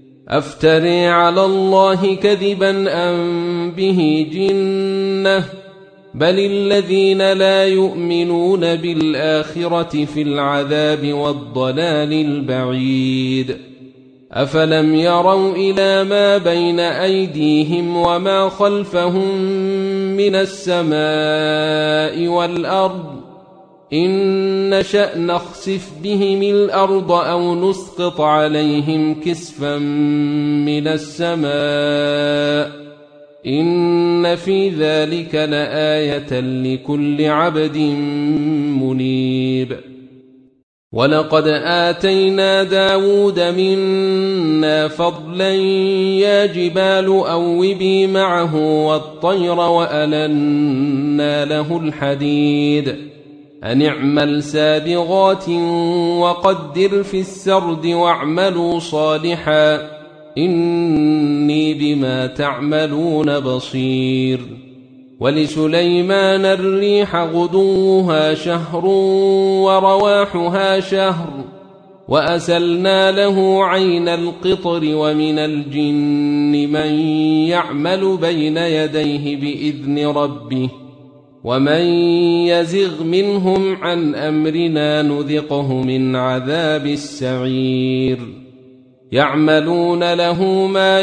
أفتري على الله كذبا أم به جنة بل الذين لا يؤمنون بالآخرة في العذاب والضلال البعيد أفلم يروا إلى ما بين أيديهم وما خلفهم من السماء والأرض إن نشأ نخسف بهم الأرض أو نسقط عليهم كسفا من السماء إن في ذلك لآية لكل عبد منيب ولقد آتينا داود منا فضلا يا جبال أوبي معه والطير وألنا له الحديد أن اعمل سابغات وقدر في السرد واعملوا صالحا إني بما تعملون بصير ولسليمان الريح غدوها شهر ورواحها شهر وأسلنا له عين القطر ومن الجن من يعمل بين يديه بإذن ربه ومن يزغ منهم عن أمرنا نذقه من عذاب السعير يعملون له ما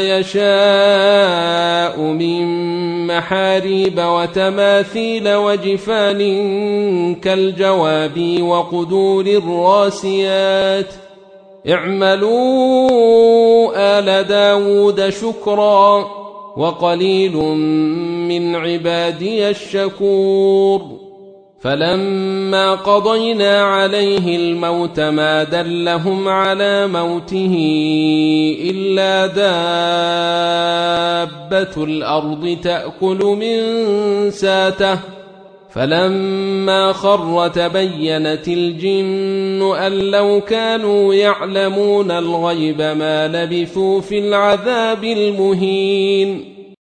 يشاء من محاريب وتماثيل وجفان كالجواب وقدور الراسيات اعملوا آل داود شكرا وقليل من عبادي الشكور فلما قضينا عليه الموت ما دلهم على موته إلا دابة الأرض تأكل من ساته فلما خر تبينت الجن أن لو كانوا يعلمون الغيب ما لبثوا في العذاب المهين